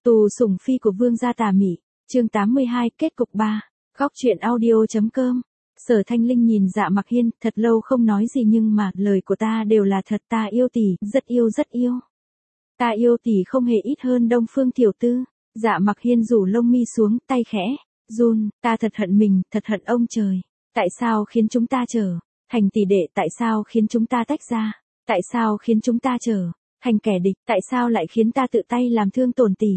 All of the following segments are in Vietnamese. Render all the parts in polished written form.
Tù sủng phi của vương gia tà mị, chương 82, kết cục 3, góc truyện audio.com. Sở Thanh Linh nhìn Dạ Mặc Hiên, thật lâu không nói gì nhưng mà, lời của ta đều là thật, ta yêu tỷ, rất yêu rất yêu. Ta yêu tỷ không hề ít hơn Đông Phương tiểu tư. Dạ Mặc Hiên rủ lông mi xuống, tay khẽ, run, ta thật hận mình, thật hận ông trời. Tại sao khiến chúng ta trở thành tỷ đệ, tại sao khiến chúng ta tách ra, tại sao khiến chúng ta trở thành kẻ địch, tại sao lại khiến ta tự tay làm thương tổn tỷ,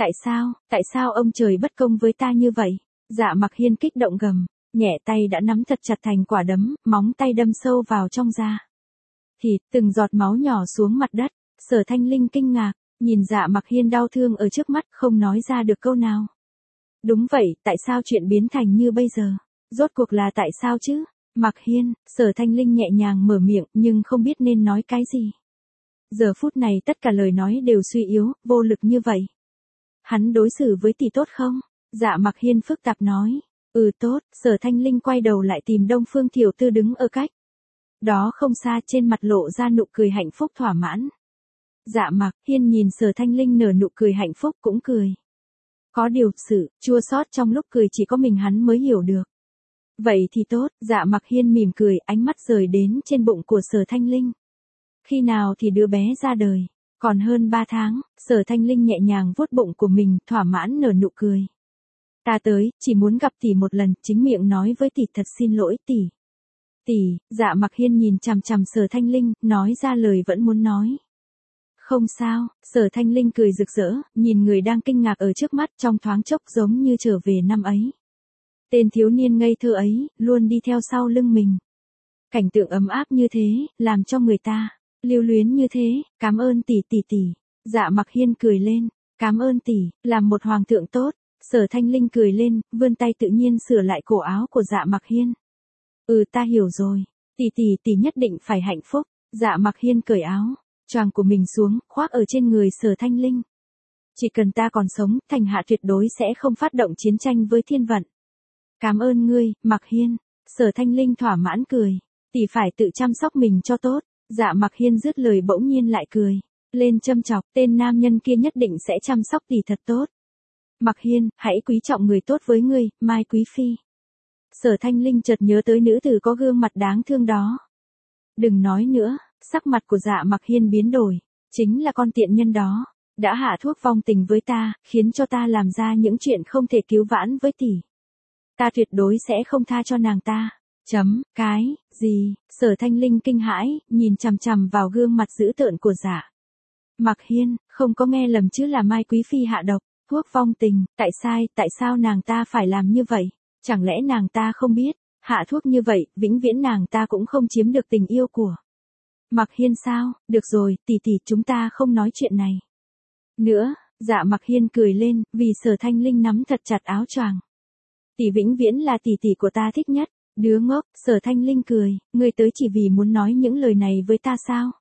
tại sao ông trời bất công với ta như vậy. Dạ Mặc Hiên kích động gầm, nhẹ tay đã nắm thật chặt thành quả đấm, móng tay đâm sâu vào trong da thịt, từng giọt máu nhỏ xuống mặt đất. Sở Thanh Linh kinh ngạc, nhìn Dạ Mặc Hiên đau thương ở trước mắt, không nói ra được câu nào. Đúng vậy, tại sao chuyện biến thành như bây giờ? Rốt cuộc là tại sao chứ? Mặc Hiên, Sở Thanh Linh nhẹ nhàng mở miệng, nhưng không biết nên nói cái gì. Giờ phút này tất cả lời nói đều suy yếu, vô lực như vậy. Hắn đối xử với tỷ tốt không? Dạ Mặc Hiên phức tạp nói. Tốt. Sở Thanh Linh quay đầu lại tìm Đông Phương tiểu tư đứng ở cách đó không xa, trên mặt lộ ra nụ cười hạnh phúc thỏa mãn. Dạ Mặc Hiên nhìn Sở Thanh Linh nở nụ cười hạnh phúc cũng cười. Có điều, sự chua xót trong lúc cười chỉ có mình hắn mới hiểu được. Vậy thì tốt. Dạ Mặc Hiên mỉm cười, ánh mắt rời đến trên bụng của Sở Thanh Linh. Khi nào thì đứa bé ra đời? Còn hơn 3 tháng. Sở Thanh Linh nhẹ nhàng vuốt bụng của mình, thỏa mãn nở nụ cười. Ta tới, chỉ muốn gặp tỷ một lần, chính miệng nói với tỷ thật xin lỗi tỷ. Tỷ. Dạ Mặc Hiên nhìn chằm chằm Sở Thanh Linh, nói ra lời vẫn muốn nói. Không sao. Sở Thanh Linh cười rực rỡ, nhìn người đang kinh ngạc ở trước mắt, trong thoáng chốc giống như trở về năm ấy. Tên thiếu niên ngây thơ ấy, luôn đi theo sau lưng mình. Cảnh tượng ấm áp như thế, làm cho người ta lưu luyến như thế. Cảm ơn tỷ tỷ tỷ. Dạ Mặc Hiên cười lên. Cảm ơn tỷ, làm một hoàng thượng tốt. Sở Thanh Linh cười lên, vươn tay tự nhiên sửa lại cổ áo của Dạ Mặc Hiên. Ta hiểu rồi. Tỷ nhất định phải hạnh phúc. Dạ Mặc Hiên cởi áo choàng của mình xuống, khoác ở trên người Sở Thanh Linh. Chỉ cần ta còn sống, Thành Hạ tuyệt đối sẽ không phát động chiến tranh với thiên vận. Cảm ơn ngươi, Mặc Hiên. Sở Thanh Linh thỏa mãn cười. Tỷ phải tự chăm sóc mình cho tốt. Dạ Mặc Hiên dứt lời bỗng nhiên lại cười lên châm chọc, tên nam nhân kia nhất định sẽ chăm sóc tỷ thật tốt. Mặc Hiên, hãy quý trọng người tốt với ngươi, Mai Quý Phi. Sở Thanh Linh chợt nhớ tới nữ tử có gương mặt đáng thương đó. Đừng nói nữa. Sắc mặt của Dạ Mặc Hiên biến đổi. Chính là con tiện nhân đó. Đã hạ thuốc vong tình với ta, khiến cho ta làm ra những chuyện không thể cứu vãn với tỷ. Ta tuyệt đối sẽ không tha cho nàng ta. Cái gì? Sở Thanh Linh kinh hãi, nhìn chằm chằm vào gương mặt dữ tợn của Dạ Mặc Hiên, không có nghe lầm chứ, là Mai Quý Phi hạ độc, thuốc vong tình, tại sao nàng ta phải làm như vậy? Chẳng lẽ nàng ta không biết, hạ thuốc như vậy, vĩnh viễn nàng ta cũng không chiếm được tình yêu của Mặc Hiên sao? Được rồi, tỷ, chúng ta không nói chuyện này nữa. Dạ Mặc Hiên cười lên, vì Sở Thanh Linh nắm thật chặt áo choàng. Tỷ vĩnh viễn là tỷ của ta thích nhất. Đứa ngốc. Sở Thanh Linh cười, ngươi tới chỉ vì muốn nói những lời này với ta sao?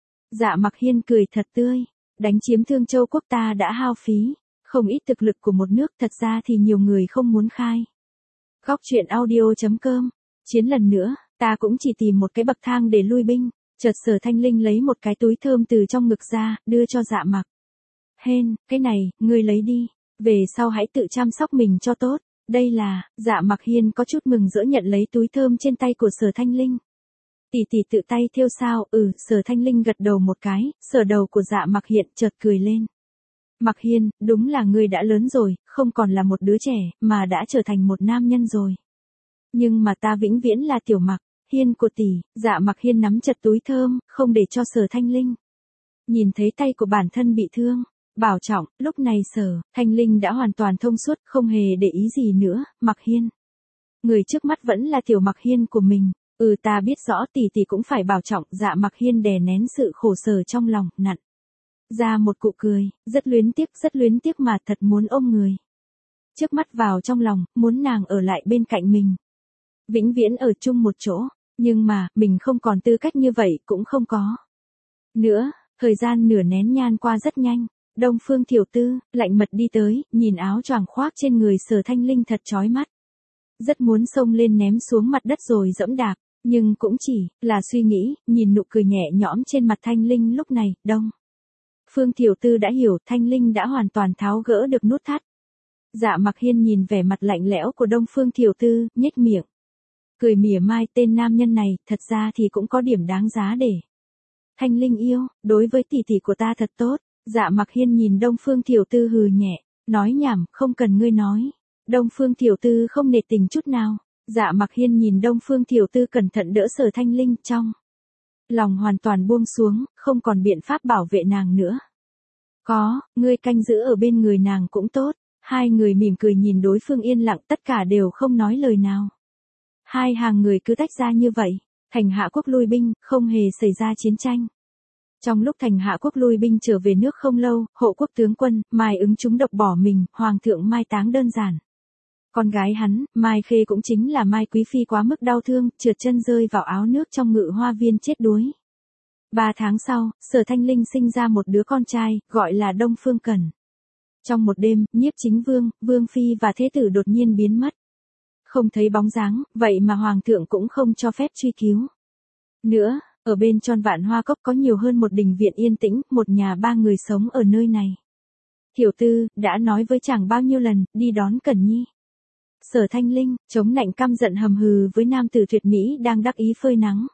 Dạ Mặc Hiên cười thật tươi. Đánh chiếm Thương Châu quốc ta đã hao phí không ít thực lực của một nước, thật ra thì nhiều người không muốn khai. Góc truyện audio.com. Chiến lần nữa, ta cũng chỉ tìm một cái bậc thang để lui binh. Chợt Sở Thanh Linh lấy một cái túi thơm từ trong ngực ra, đưa cho Dạ Mặc Hiên. Cái này, ngươi lấy đi. Về sau hãy tự chăm sóc mình cho tốt. Đây là. Dạ Mặc Hiên có chút mừng rỡ nhận lấy túi thơm trên tay của Sở Thanh Linh. Tỷ tự tay thêu sao? Sở Thanh Linh gật đầu một cái, sờ đầu của Dạ Mặc Hiên, chợt cười lên. Mặc Hiên, đúng là ngươi đã lớn rồi, không còn là một đứa trẻ, mà đã trở thành một nam nhân rồi. Nhưng mà ta vĩnh viễn là Tiểu Mặc Hiên của tỷ. Dạ Mặc Hiên nắm chặt túi thơm, không để cho Sở Thanh Linh nhìn thấy tay của bản thân bị thương. Bảo trọng. Lúc này Sở Thanh Linh đã hoàn toàn thông suốt, không hề để ý gì nữa. Mặc Hiên, người trước mắt vẫn là Tiểu Mặc Hiên của mình. Ta biết rõ, tỷ cũng phải bảo trọng. Dạ Mặc Hiên đè nén sự khổ sở trong lòng, nặn ra một cụ cười, rất luyến tiếc mà thật muốn ôm người trước mắt vào trong lòng, muốn nàng ở lại bên cạnh mình, vĩnh viễn ở chung một chỗ. Nhưng mà, mình không còn tư cách như vậy, cũng không có nữa. Thời gian nửa nén nhang qua rất nhanh. Đông Phương tiểu tư lạnh mật đi tới, nhìn áo choàng khoác trên người Sở Thanh Linh thật chói mắt. Rất muốn xông lên ném xuống mặt đất rồi dẫm đạp, nhưng cũng chỉ là suy nghĩ. Nhìn nụ cười nhẹ nhõm trên mặt Thanh Linh lúc này, Đông Phương tiểu thư đã hiểu, Thanh Linh đã hoàn toàn tháo gỡ được nút thắt. Dạ Mặc Hiên nhìn vẻ mặt lạnh lẽo của Đông Phương tiểu thư, nhếch miệng. Cười mỉa mai, tên nam nhân này, thật ra thì cũng có điểm đáng giá để. Thanh Linh yêu, đối với tỷ tỷ của ta thật tốt. Dạ Mặc Hiên nhìn Đông Phương tiểu thư hừ nhẹ, nói nhảm, không cần ngươi nói. Đông Phương tiểu thư không nể tình chút nào. Dạ Mặc Hiên nhìn Đông Phương tiểu thư cẩn thận đỡ Sở Thanh Linh, trong lòng hoàn toàn buông xuống, không còn biện pháp bảo vệ nàng nữa. Có, ngươi canh giữ ở bên người nàng cũng tốt. Hai người mỉm cười nhìn đối phương yên lặng, tất cả đều không nói lời nào. Hai hàng người cứ tách ra như vậy, Thành Hạ quốc lui binh, không hề xảy ra chiến tranh. Trong lúc Thành Hạ quốc lui binh trở về nước không lâu, hộ quốc tướng quân, Mai Ứng trúng độc bỏ mình, hoàng thượng mai táng đơn giản. Con gái hắn, Mai Khê cũng chính là Mai Quý Phi quá mức đau thương, trượt chân rơi vào áo nước trong ngự hoa viên chết đuối. 3 tháng sau, Sở Thanh Linh sinh ra một đứa con trai, gọi là Đông Phương Cẩn. Trong một đêm, Nhiếp Chính Vương, Vương Phi và Thế tử đột nhiên biến mất. Không thấy bóng dáng, vậy mà Hoàng thượng cũng không cho phép truy cứu. Nữa, ở bên Tròn Vạn Hoa Cốc có nhiều hơn một đình viện yên tĩnh, một nhà 3 người sống ở nơi này. Tiểu tư, đã nói với chàng bao nhiêu lần, đi đón Cẩn Nhi. Sở Thanh Linh, chống nạnh căm giận hầm hừ với nam tử tuyệt mỹ đang đắc ý phơi nắng.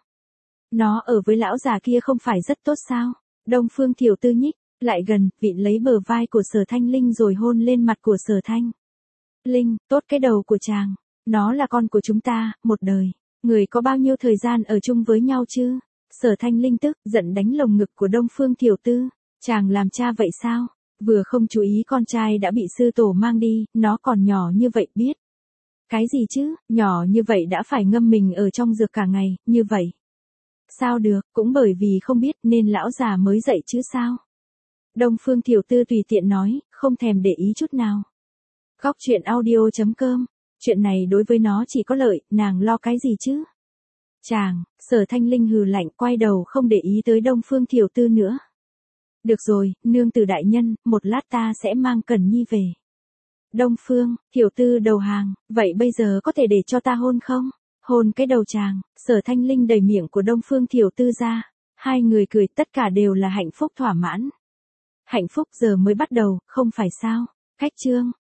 Nó ở với lão già kia không phải rất tốt sao? Đông Phương tiểu tư nhích lại gần, vịn lấy bờ vai của Sở Thanh Linh rồi hôn lên mặt của Sở Thanh Linh, tốt cái đầu của chàng. Nó là con của chúng ta, một đời. Người có bao nhiêu thời gian ở chung với nhau chứ? Sở Thanh Linh tức giận đánh lồng ngực của Đông Phương tiểu tư. Chàng làm cha vậy sao? Vừa không chú ý con trai đã bị sư tổ mang đi, nó còn nhỏ như vậy biết. Cái gì chứ, nhỏ như vậy đã phải ngâm mình ở trong dược cả ngày, như vậy. Sao được, cũng bởi vì không biết nên lão già mới dậy chứ sao. Đông Phương tiểu tư tùy tiện nói, không thèm để ý chút nào. Góc truyện audio.com, chuyện này đối với nó chỉ có lợi, nàng lo cái gì chứ? Chàng, Sở Thanh Linh hừ lạnh quay đầu không để ý tới Đông Phương tiểu tư nữa. Được rồi, nương tử đại nhân, một lát ta sẽ mang Cẩn Nhi về. Đông Phương, tiểu tư đầu hàng, vậy bây giờ có thể để cho ta hôn không? Hôn cái đầu chàng, Sở Thanh Linh đẩy miệng của Đông Phương tiểu tư ra. Hai người cười, tất cả đều là hạnh phúc thỏa mãn. Hạnh phúc giờ mới bắt đầu, không phải sao? Khách chương.